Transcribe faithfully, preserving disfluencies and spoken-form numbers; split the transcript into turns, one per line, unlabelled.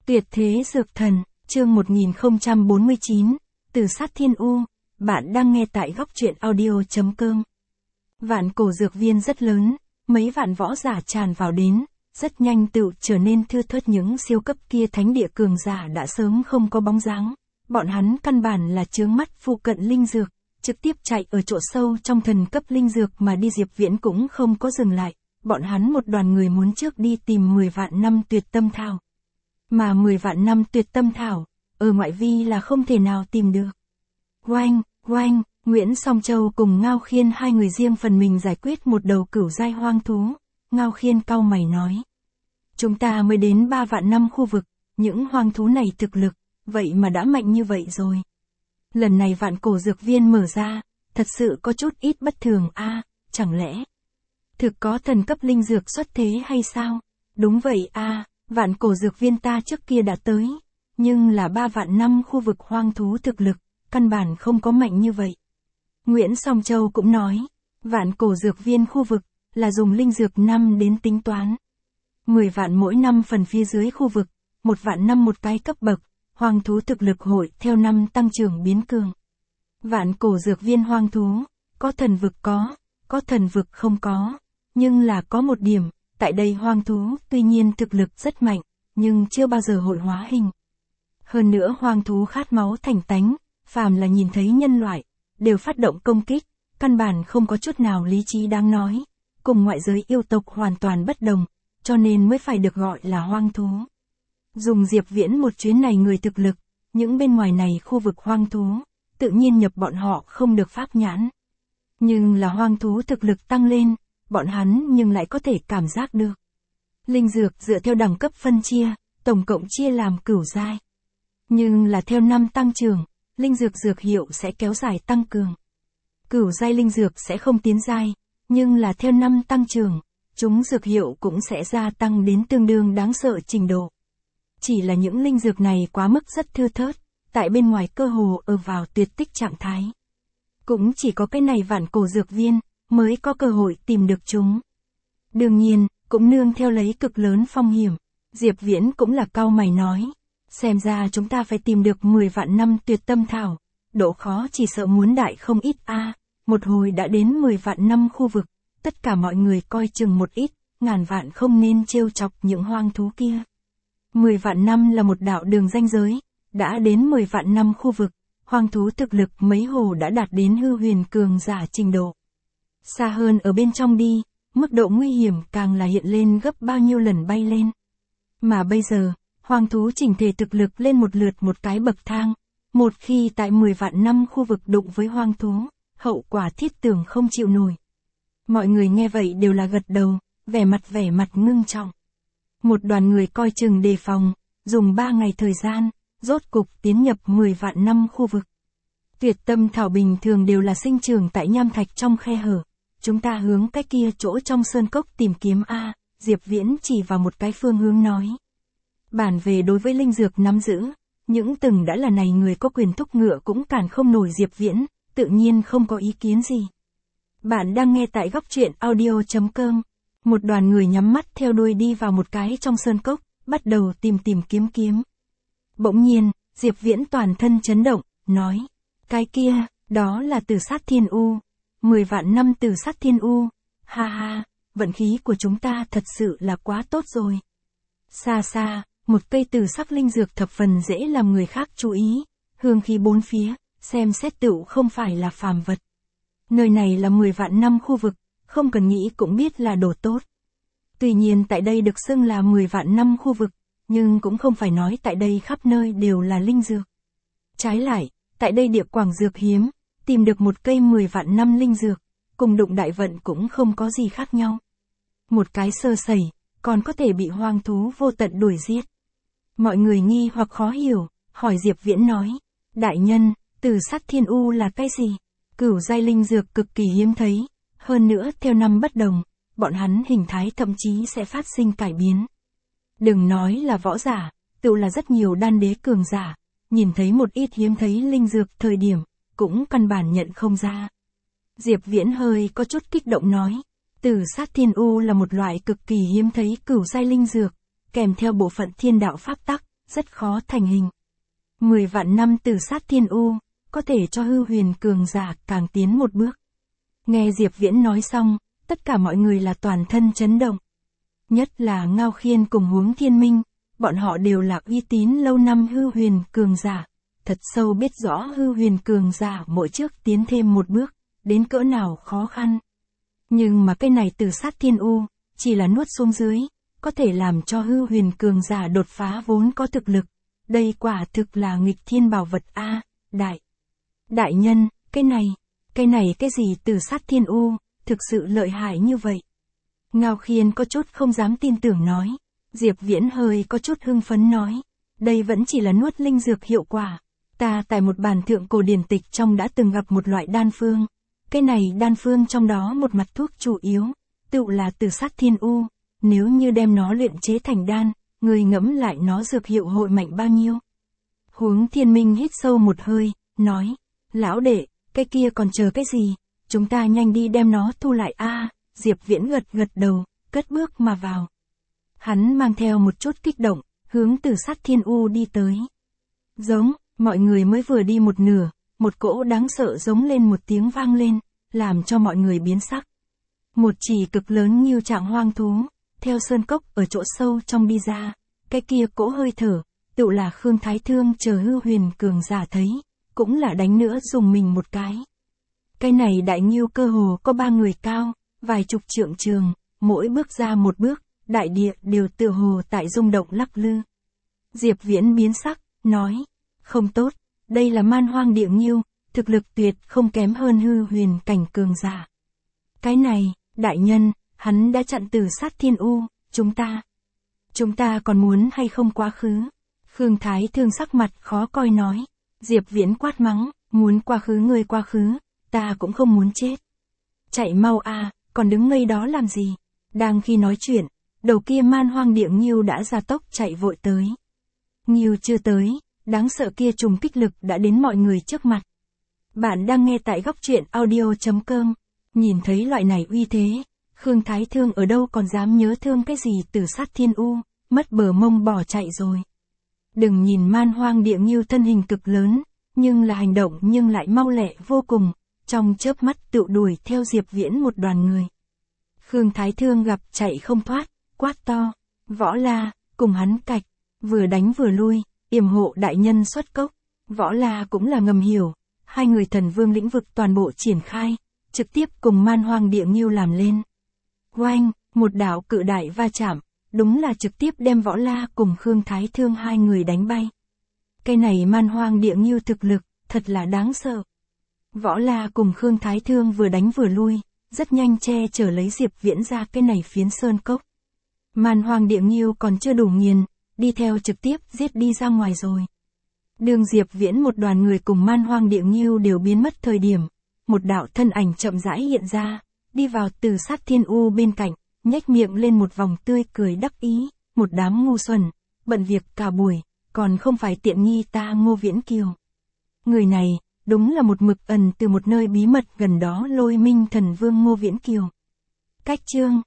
Tuyệt thế dược thần, chương một nghìn không trăm bốn mươi chín, Từ sát thiên u, bạn đang nghe tại góc truyện audio.com. Vạn cổ dược viên rất lớn, mấy vạn võ giả tràn vào đến, rất nhanh tựu trở nên thưa thớt những siêu cấp kia thánh địa cường giả đã sớm không có bóng dáng. Bọn hắn căn bản là chướng mắt phụ cận linh dược, trực tiếp chạy ở chỗ sâu trong thần cấp linh dược mà đi. Diệp Viễn cũng không có dừng lại, bọn hắn một đoàn người muốn trước đi tìm mười vạn năm tuyệt tâm thảo. Mà mười vạn năm tuyệt tâm thảo, ở ngoại vi là không thể nào tìm được. Oanh, oanh, Nguyễn Song Châu cùng Ngao Khiên hai người riêng phần mình giải quyết một đầu cửu giai hoang thú. Ngao Khiên cau mày nói. Chúng ta mới đến ba vạn năm khu vực, những hoang thú này thực lực, vậy mà đã mạnh như vậy rồi. Lần này vạn cổ dược viên mở ra, thật sự có chút ít bất thường a, à, chẳng lẽ thực có thần cấp linh dược xuất thế hay sao? Đúng vậy a, à, vạn cổ dược viên ta trước kia đã tới, nhưng là ba vạn năm khu vực hoang thú thực lực, căn bản không có mạnh như vậy. Nguyễn Song Châu cũng nói, vạn cổ dược viên khu vực, là dùng linh dược năm đến tính toán. mười vạn mỗi năm phần phía dưới khu vực, một vạn năm một cái cấp bậc, hoang thú thực lực hội theo năm tăng trưởng biến cường. Vạn cổ dược viên hoang thú, có thần vực có, có thần vực không có, nhưng là có một điểm, tại đây hoang thú tuy nhiên thực lực rất mạnh, nhưng chưa bao giờ hội hóa hình. Hơn nữa hoang thú khát máu thành tánh, phàm là nhìn thấy nhân loại, đều phát động công kích, căn bản không có chút nào lý trí đáng nói, cùng ngoại giới yêu tộc hoàn toàn bất đồng, cho nên mới phải được gọi là hoang thú. Dùng Diệp Viễn một chuyến này người thực lực, những bên ngoài này khu vực hoang thú, tự nhiên nhập bọn họ không được pháp nhãn. Nhưng là hoang thú thực lực tăng lên, bọn hắn nhưng lại có thể cảm giác được. Linh dược dựa theo đẳng cấp phân chia, tổng cộng chia làm cửu giai. Nhưng là theo năm tăng trưởng, linh dược dược hiệu sẽ kéo dài tăng cường. Cửu giai linh dược sẽ không tiến giai, nhưng là theo năm tăng trưởng, chúng dược hiệu cũng sẽ gia tăng đến tương đương đáng sợ trình độ. Chỉ là những linh dược này quá mức rất thưa thớt, tại bên ngoài cơ hồ ở vào tuyệt tích trạng thái. Cũng chỉ có cái này vạn cổ dược viên, mới có cơ hội tìm được chúng. Đương nhiên, cũng nương theo lấy cực lớn phong hiểm, Diệp Viễn cũng là cau mày nói. Xem ra chúng ta phải tìm được mười vạn năm tuyệt tâm thảo, độ khó chỉ sợ muốn đại không ít a. À, một hồi đã đến mười vạn năm khu vực, tất cả mọi người coi chừng một ít, ngàn vạn không nên trêu chọc những hoang thú kia. mười vạn năm là một đạo đường ranh giới, đã đến mười vạn năm khu vực, hoang thú thực lực mấy hồ đã đạt đến hư huyền cường giả trình độ. Xa hơn ở bên trong đi, mức độ nguy hiểm càng là hiện lên gấp bao nhiêu lần bay lên. Mà bây giờ, hoang thú chỉnh thể thực lực lên một lượt một cái bậc thang, một khi tại mười vạn năm khu vực đụng với hoang thú, hậu quả thiết tưởng không chịu nổi. Mọi người nghe vậy đều là gật đầu, vẻ mặt vẻ mặt ngưng trọng. Một đoàn người coi chừng đề phòng, dùng ba ngày thời gian, rốt cục tiến nhập mười vạn năm khu vực. Tuyệt tâm thảo bình thường đều là sinh trưởng tại nham thạch trong khe hở. Chúng ta hướng cái kia chỗ trong sơn cốc tìm kiếm a, Diệp Viễn chỉ vào một cái phương hướng nói. Bản về đối với linh dược nắm giữ, những từng đã là này người có quyền thúc ngựa cũng cản không nổi Diệp Viễn, tự nhiên không có ý kiến gì. Bạn đang nghe tại góc truyện audio.com. Một đoàn người nhắm mắt theo đuôi đi vào một cái trong sơn cốc, bắt đầu tìm tìm kiếm kiếm. Bỗng nhiên, Diệp Viễn toàn thân chấn động, nói. Cái kia, đó là Từ sát thiên u. Mười vạn năm Từ sát thiên u. Ha ha, vận khí của chúng ta thật sự là quá tốt rồi. Xa xa, một cây từ sắc linh dược thập phần dễ làm người khác chú ý. Hương khí bốn phía, xem xét tựu không phải là phàm vật. Nơi này là mười vạn năm khu vực, không cần nghĩ cũng biết là đồ tốt. Tuy nhiên tại đây được xưng là mười vạn năm khu vực, nhưng cũng không phải nói tại đây khắp nơi đều là linh dược. Trái lại, tại đây địa quảng dược hiếm, tìm được một cây mười vạn năm linh dược, cùng đụng đại vận cũng không có gì khác nhau. Một cái sơ sẩy, còn có thể bị hoang thú vô tận đuổi giết. Mọi người nghi hoặc khó hiểu, hỏi Diệp Viễn nói, đại nhân, Từ sát thiên u là cái gì? Cửu giai linh dược cực kỳ hiếm thấy, hơn nữa theo năm bất đồng, bọn hắn hình thái thậm chí sẽ phát sinh cải biến. Đừng nói là võ giả, tự là rất nhiều đan đế cường giả, nhìn thấy một ít hiếm thấy linh dược thời điểm, cũng căn bản nhận không ra. Diệp Viễn hơi có chút kích động nói, Từ sát thiên u là một loại cực kỳ hiếm thấy cửu giai linh dược, kèm theo bộ phận thiên đạo pháp tắc, rất khó thành hình. Mười vạn năm tử sát thiên u, có thể cho hư huyền cường giả càng tiến một bước. Nghe Diệp Viễn nói xong, tất cả mọi người là toàn thân chấn động. Nhất là Ngao Khiên cùng Huống Thiên Minh, bọn họ đều là uy tín lâu năm hư huyền cường giả, thật sâu biết rõ hư huyền cường giả mỗi trước tiến thêm một bước, đến cỡ nào khó khăn. Nhưng mà cái này tử sát thiên u, chỉ là nuốt xuống dưới, có thể làm cho hư huyền cường giả đột phá vốn có thực lực. Đây quả thực là nghịch thiên bảo vật a, đại. Đại nhân, cái này, cái này cái gì tử sát thiên u, thực sự lợi hại như vậy. Ngao Khiên có chút không dám tin tưởng nói. Diệp Viễn hơi có chút hưng phấn nói. Đây vẫn chỉ là nuốt linh dược hiệu quả. Ta tại một bản thượng cổ điển tịch trong đã từng gặp một loại đan phương. Cái này đan phương trong đó một mặt thuốc chủ yếu, tự là tử sát thiên u. Nếu như đem nó luyện chế thành đan, người ngẫm lại nó dược hiệu hội mạnh bao nhiêu. Huống Thiên Minh hít sâu một hơi, nói. Lão đệ, cái kia còn chờ cái gì? Chúng ta nhanh đi đem nó thu lại a. Diệp Viễn gật gật đầu, cất bước mà vào. Hắn mang theo một chút kích động, hướng tử sát thiên u đi tới. Giống, mọi người mới vừa đi một nửa, một cỗ đáng sợ giống lên một tiếng vang lên, làm cho mọi người biến sắc. Một chỉ cực lớn như trạng hoang thú, theo sơn cốc ở chỗ sâu trong đi ra, cái kia cỗ hơi thở, tự là Khương Thái Thương chờ hư huyền cường giả thấy, cũng là đánh nữa dùng mình một cái. Cái này đại nghiêu cơ hồ có ba người cao, vài chục trượng trường, mỗi bước ra một bước, đại địa đều tựa hồ tại rung động lắc lư. Diệp Viễn biến sắc, nói, không tốt, đây là man hoang địa nghiêu, thực lực tuyệt không kém hơn hư huyền cảnh cường giả. Cái này, đại nhân, hắn đã chặn tử sát thiên u, chúng ta. Chúng ta còn muốn hay không quá khứ? Khương Thái Thương sắc mặt khó coi nói. Diệp Viễn quát mắng, muốn quá khứ người quá khứ, ta cũng không muốn chết. Chạy mau a, còn đứng ngây đó làm gì? Đang khi nói chuyện, đầu kia man hoang địa nghiêu đã ra tốc chạy vội tới. Nghiêu chưa tới, đáng sợ kia trùng kích lực đã đến mọi người trước mặt. Bạn đang nghe tại góc truyện audio chấm com. Nhìn thấy loại này uy thế, Khương Thái Thương ở đâu còn dám nhớ thương cái gì tử sát thiên u, mất bờ mông bỏ chạy rồi. Đừng nhìn man hoang địa nghiêu thân hình cực lớn, nhưng là hành động nhưng lại mau lẹ vô cùng, trong chớp mắt tự đuổi theo Diệp Viễn một đoàn người. Khương Thái Thương gặp chạy không thoát, quát to, Võ La, cùng hắn cạch, vừa đánh vừa lui, yểm hộ đại nhân xuất cốc. Võ La cũng là ngầm hiểu, hai người thần vương lĩnh vực toàn bộ triển khai, trực tiếp cùng man hoang địa nghiêu làm lên. Oanh, một đạo cự đại va chạm, đúng là trực tiếp đem Võ La cùng Khương Thái Thương hai người đánh bay. Cái này man hoang địa nghiêu thực lực, thật là đáng sợ. Võ La cùng Khương Thái Thương vừa đánh vừa lui, rất nhanh che chở lấy Diệp Viễn ra cái này phiến sơn cốc. Man hoang địa nghiêu còn chưa đủ nghiền, đi theo trực tiếp giết đi ra ngoài rồi. Đường Diệp Viễn một đoàn người cùng man hoang địa nghiêu đều biến mất thời điểm, một đạo thân ảnh chậm rãi hiện ra, đi vào tử sát thiên u bên cạnh, nhếch miệng lên một vòng tươi cười đắc ý, một đám ngu xuẩn, bận việc cả buổi, còn không phải tiện nghi ta Ngô Viễn Kiều. Người này, đúng là một mực ẩn từ một nơi bí mật gần đó Lôi Minh Thần Vương Ngô Viễn Kiều. Cách chương